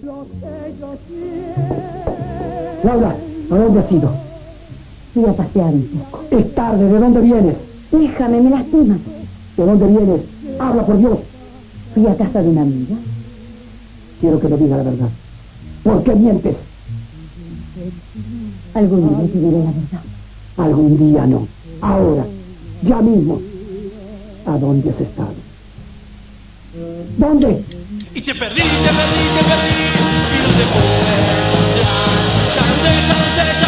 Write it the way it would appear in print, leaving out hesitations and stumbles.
Laura, ¿a dónde has ido? Fui a pasear un poco. Es tarde, ¿de dónde vienes? Déjame, me lastimas. ¿De dónde vienes? Habla, por Dios. Fui a casa de una amiga. Quiero que me diga la verdad. ¿Por qué mientes? Algún día te diré la verdad. Algún día no. Ahora. Ya mismo. ¿A dónde has estado? ¿Dónde? Y te perdí. Y no te puedo ya. Ya no sé.